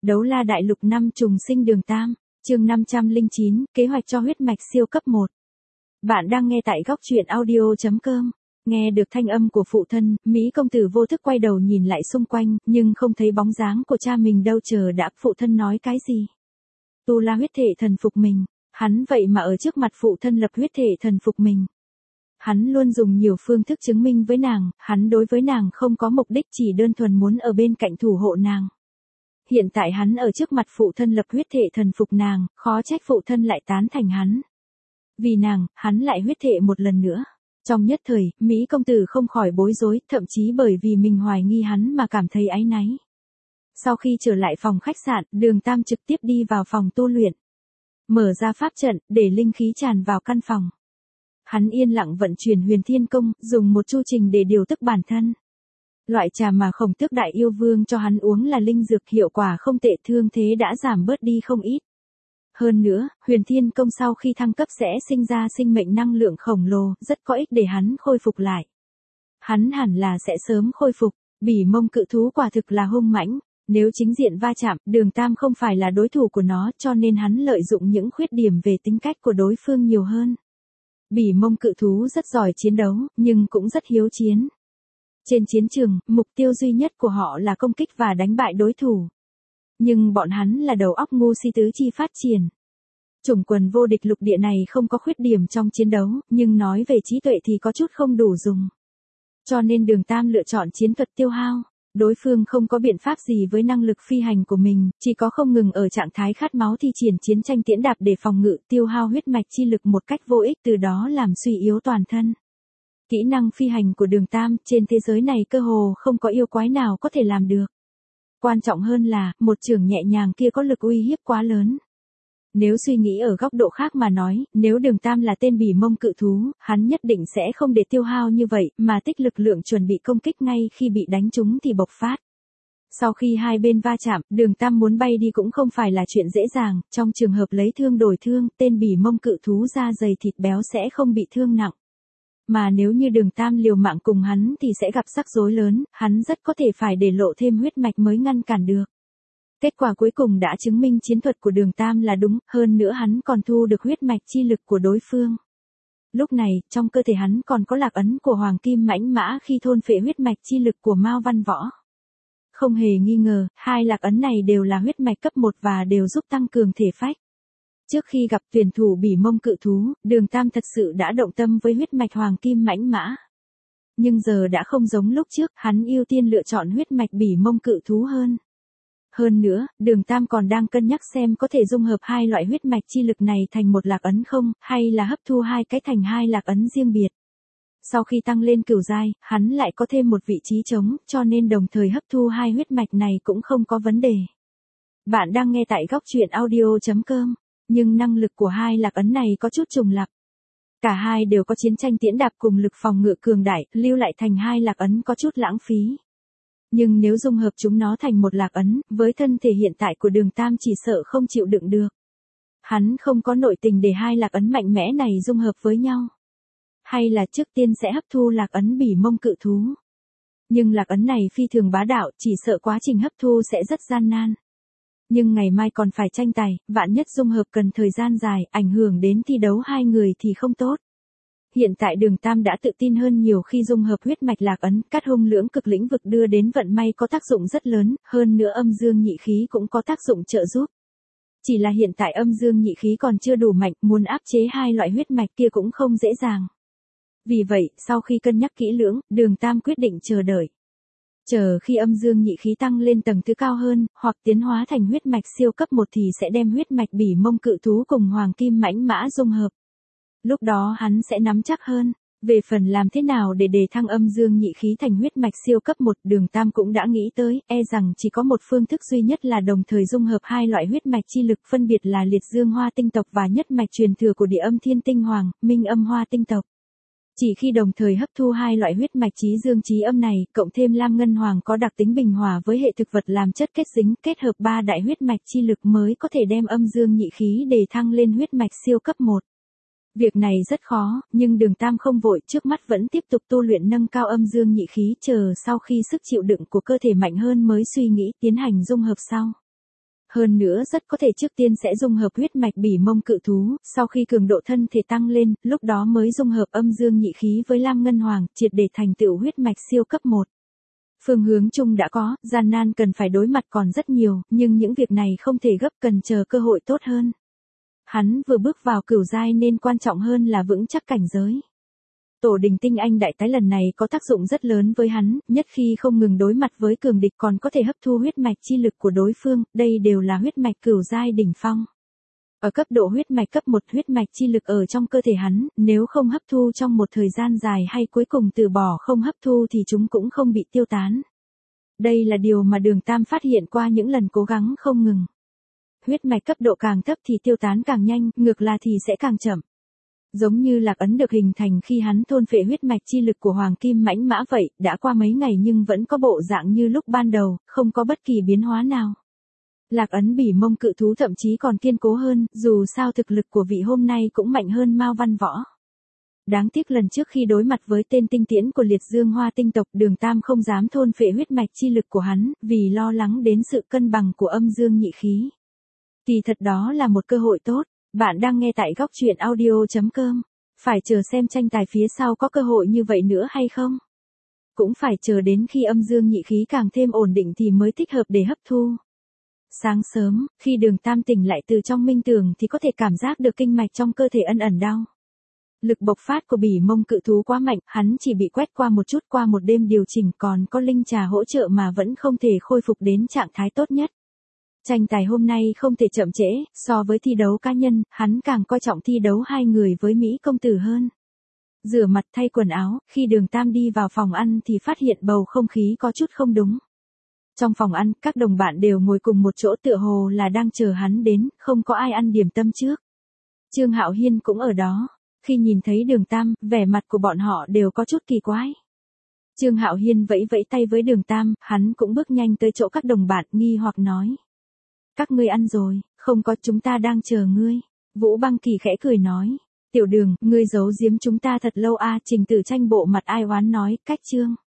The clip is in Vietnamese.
Đấu la đại lục năm trùng sinh đường Tam, chương 509, kế hoạch cho huyết mạch siêu cấp 1. Bạn đang nghe tại góc truyện audio.com. Nghe được thanh âm của phụ thân, Mỹ công tử vô thức quay đầu nhìn lại xung quanh, nhưng không thấy bóng dáng của cha mình đâu. Chờ đã, phụ thân nói cái gì? Tu la huyết thể thần phục mình, hắn vậy mà ở trước mặt phụ thân lập huyết thể thần phục mình. Hắn luôn dùng nhiều phương thức chứng minh với nàng, hắn đối với nàng không có mục đích, chỉ đơn thuần muốn ở bên cạnh thủ hộ nàng. Hiện tại hắn ở trước mặt phụ thân lập huyết thể thần phục nàng, khó trách phụ thân lại tán thành hắn. Vì nàng, hắn lại huyết thể một lần nữa. Trong nhất thời, Mỹ công tử không khỏi bối rối, thậm chí bởi vì mình hoài nghi hắn mà cảm thấy áy náy. Sau khi trở lại phòng khách sạn, đường Tam trực tiếp đi vào phòng tu luyện. Mở ra pháp trận, để linh khí tràn vào căn phòng. Hắn yên lặng vận chuyển Huyền Thiên Công, dùng một chu trình để điều tức bản thân. Loại trà mà Khổng Tước Đại Yêu Vương cho hắn uống là linh dược, hiệu quả không tệ, thương thế đã giảm bớt đi không ít. Hơn nữa, Huyền Thiên Công sau khi thăng cấp sẽ sinh ra sinh mệnh năng lượng khổng lồ, rất có ích để hắn khôi phục lại. Hắn hẳn là sẽ sớm khôi phục. Bỉ mông cự thú quả thực là hung mãnh. Nếu chính diện va chạm, đường Tam không phải là đối thủ của nó, cho nên hắn lợi dụng những khuyết điểm về tính cách của đối phương nhiều hơn. Bỉ mông cự thú rất giỏi chiến đấu, nhưng cũng rất hiếu chiến. Trên chiến trường, mục tiêu duy nhất của họ là công kích và đánh bại đối thủ. Nhưng bọn hắn là đầu óc ngu si, tứ chi phát triển. Chủng quần vô địch lục địa này không có khuyết điểm trong chiến đấu, nhưng nói về trí tuệ thì có chút không đủ dùng. Cho nên đường Tam lựa chọn chiến thuật tiêu hao. Đối phương không có biện pháp gì với năng lực phi hành của mình, chỉ có không ngừng ở trạng thái khát máu thi triển chiến tranh tiễn đạp để phòng ngự, tiêu hao huyết mạch chi lực một cách vô ích, từ đó làm suy yếu toàn thân. Kỹ năng phi hành của đường Tam trên thế giới này cơ hồ không có yêu quái nào có thể làm được. Quan trọng hơn là, một chưởng nhẹ nhàng kia có lực uy hiếp quá lớn. Nếu suy nghĩ ở góc độ khác mà nói, nếu đường Tam là tên bỉ mông cự thú, hắn nhất định sẽ không để tiêu hao như vậy, mà tích lực lượng chuẩn bị công kích ngay khi bị đánh trúng thì bộc phát. Sau khi hai bên va chạm, đường Tam muốn bay đi cũng không phải là chuyện dễ dàng, trong trường hợp lấy thương đổi thương, tên bỉ mông cự thú da dày thịt béo sẽ không bị thương nặng. Mà nếu như đường Tam liều mạng cùng hắn thì sẽ gặp rắc rối lớn, hắn rất có thể phải để lộ thêm huyết mạch mới ngăn cản được. Kết quả cuối cùng đã chứng minh chiến thuật của đường Tam là đúng, hơn nữa hắn còn thu được huyết mạch chi lực của đối phương. Lúc này, trong cơ thể hắn còn có lạc ấn của Hoàng Kim Mãnh Mã khi thôn phệ huyết mạch chi lực của Mao Văn Võ. Không hề nghi ngờ, hai lạc ấn này đều là huyết mạch cấp 1 và đều giúp tăng cường thể phách. Trước khi gặp tuyển thủ bỉ mông cự thú, đường Tam thật sự đã động tâm với huyết mạch Hoàng Kim Mãnh Mã. Nhưng giờ đã không giống lúc trước, hắn ưu tiên lựa chọn huyết mạch bỉ mông cự thú hơn. Hơn nữa, đường Tam còn đang cân nhắc xem có thể dung hợp hai loại huyết mạch chi lực này thành một lạc ấn không, hay là hấp thu hai cái thành hai lạc ấn riêng biệt. Sau khi tăng lên cửu giai, hắn lại có thêm một vị trí trống, cho nên đồng thời hấp thu hai huyết mạch này cũng không có vấn đề. Bạn đang nghe tại góc truyện audio.com, nhưng năng lực của hai lạc ấn này có chút trùng lặp. Cả hai đều có chiến tranh tiễn đạp cùng lực phòng ngự cường đại, lưu lại thành hai lạc ấn có chút lãng phí. Nhưng nếu dung hợp chúng nó thành một lạc ấn, với thân thể hiện tại của đường Tam chỉ sợ không chịu đựng được. Hắn không có nội tình để hai lạc ấn mạnh mẽ này dung hợp với nhau. Hay là trước tiên sẽ hấp thu lạc ấn bỉ mông cự thú. Nhưng lạc ấn này phi thường bá đạo, chỉ sợ quá trình hấp thu sẽ rất gian nan. Nhưng ngày mai còn phải tranh tài, vạn nhất dung hợp cần thời gian dài, ảnh hưởng đến thi đấu hai người thì không tốt. Hiện tại đường Tam đã tự tin hơn nhiều khi dung hợp huyết mạch lạc ấn, cát hung lưỡng cực lĩnh vực đưa đến vận may có tác dụng rất lớn, hơn nữa âm dương nhị khí cũng có tác dụng trợ giúp. Chỉ là hiện tại âm dương nhị khí còn chưa đủ mạnh, muốn áp chế hai loại huyết mạch kia cũng không dễ dàng. Vì vậy, sau khi cân nhắc kỹ lưỡng, đường Tam quyết định chờ đợi. Chờ khi âm dương nhị khí tăng lên tầng thứ cao hơn, hoặc tiến hóa thành huyết mạch siêu cấp 1 thì sẽ đem huyết mạch bỉ mông cự thú cùng Hoàng Kim Mãnh Mã dung hợp. Lúc đó hắn sẽ nắm chắc hơn. Về phần làm thế nào để đề thăng âm dương nhị khí thành huyết mạch siêu cấp 1, đường Tam cũng đã nghĩ tới, rằng chỉ có một phương thức duy nhất là đồng thời dung hợp hai loại huyết mạch chi lực, phân biệt là liệt dương hoa tinh tộc và nhất mạch truyền thừa của địa âm thiên tinh hoàng, minh âm hoa tinh tộc. Chỉ khi đồng thời hấp thu hai loại huyết mạch chí dương chí âm này, cộng thêm lam ngân hoàng có đặc tính bình hòa với hệ thực vật làm chất kết dính, kết hợp ba đại huyết mạch chi lực mới có thể đem âm dương nhị khí đề thăng lên huyết mạch siêu cấp 1. Việc này rất khó, nhưng đường Tam không vội, trước mắt vẫn tiếp tục tu luyện nâng cao âm dương nhị khí, chờ sau khi sức chịu đựng của cơ thể mạnh hơn mới suy nghĩ tiến hành dung hợp sau. Hơn nữa rất có thể trước tiên sẽ dung hợp huyết mạch bỉ mông cự thú, sau khi cường độ thân thể tăng lên, lúc đó mới dung hợp âm dương nhị khí với Lam Ngân Hoàng, triệt để thành tựu huyết mạch siêu cấp 1. Phương hướng chung đã có, gian nan cần phải đối mặt còn rất nhiều, nhưng những việc này không thể gấp, cần chờ cơ hội tốt hơn. Hắn vừa bước vào cửu giai nên quan trọng hơn là vững chắc cảnh giới. Tổ đình tinh anh đại tái lần này có tác dụng rất lớn với hắn, nhất khi không ngừng đối mặt với cường địch còn có thể hấp thu huyết mạch chi lực của đối phương, đây đều là huyết mạch cửu giai đỉnh phong. Ở cấp độ huyết mạch cấp 1, huyết mạch chi lực ở trong cơ thể hắn, nếu không hấp thu trong một thời gian dài hay cuối cùng từ bỏ không hấp thu thì chúng cũng không bị tiêu tán. Đây là điều mà Đường Tam phát hiện qua những lần cố gắng không ngừng. Huyết mạch cấp độ càng thấp thì tiêu tán càng nhanh, ngược lại thì sẽ càng chậm. Giống như lạc ấn được hình thành khi hắn thôn phệ huyết mạch chi lực của Hoàng Kim Mãnh Mã vậy, đã qua mấy ngày nhưng vẫn có bộ dạng như lúc ban đầu, không có bất kỳ biến hóa nào. Lạc ấn bỉ mông cự thú thậm chí còn kiên cố hơn, dù sao thực lực của vị hôm nay cũng mạnh hơn Mao Văn Võ. Đáng tiếc lần trước khi đối mặt với tên tinh tiễn của Liệt Dương Hoa tinh tộc, Đường Tam không dám thôn phệ huyết mạch chi lực của hắn, vì lo lắng đến sự cân bằng của âm dương nhị khí. Kỳ thật đó là một cơ hội tốt. Bạn đang nghe tại góc truyện audio.com. Phải chờ xem tranh tài phía sau có cơ hội như vậy nữa hay không? Cũng phải chờ đến khi âm dương nhị khí càng thêm ổn định thì mới thích hợp để hấp thu. Sáng sớm, khi Đường Tam tỉnh lại từ trong minh tưởng thì có thể cảm giác được kinh mạch trong cơ thể ẩn ẩn đau. Lực bộc phát của bỉ mông cự thú quá mạnh, hắn chỉ bị quét qua một chút, qua một đêm điều chỉnh còn có linh trà hỗ trợ mà vẫn không thể khôi phục đến trạng thái tốt nhất. Tranh tài hôm nay không thể chậm trễ, so với thi đấu cá nhân, hắn càng coi trọng thi đấu hai người với Mỹ công tử hơn. Rửa mặt thay quần áo, khi Đường Tam đi vào phòng ăn thì phát hiện bầu không khí có chút không đúng. Trong phòng ăn, các đồng bạn đều ngồi cùng một chỗ tựa hồ là đang chờ hắn đến, không có ai ăn điểm tâm trước. Trương Hạo Hiên cũng ở đó, khi nhìn thấy Đường Tam, vẻ mặt của bọn họ đều có chút kỳ quái. Trương Hạo Hiên vẫy vẫy tay với Đường Tam, hắn cũng bước nhanh tới chỗ các đồng bạn nghi hoặc nói. Các ngươi ăn rồi, không có, chúng ta đang chờ ngươi. Vũ Băng Kỳ khẽ cười nói. Tiểu Đường, ngươi giấu giếm chúng ta thật lâu a. Trình Tử Tranh bộ mặt ai oán nói, cách Trương